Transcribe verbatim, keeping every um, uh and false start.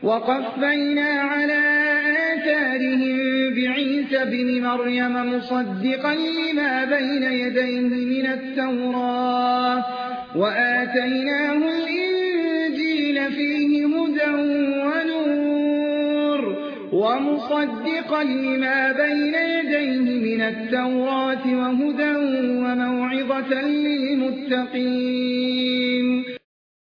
وقفينا على آثارهم بعيسى ابن مريم مصدقا لما بين يديه من التوراة وآتيناه الإنجيل فيه هدى ونور ومصدقا لما بين يديه من التوراة وهدى وموعظة للمتقين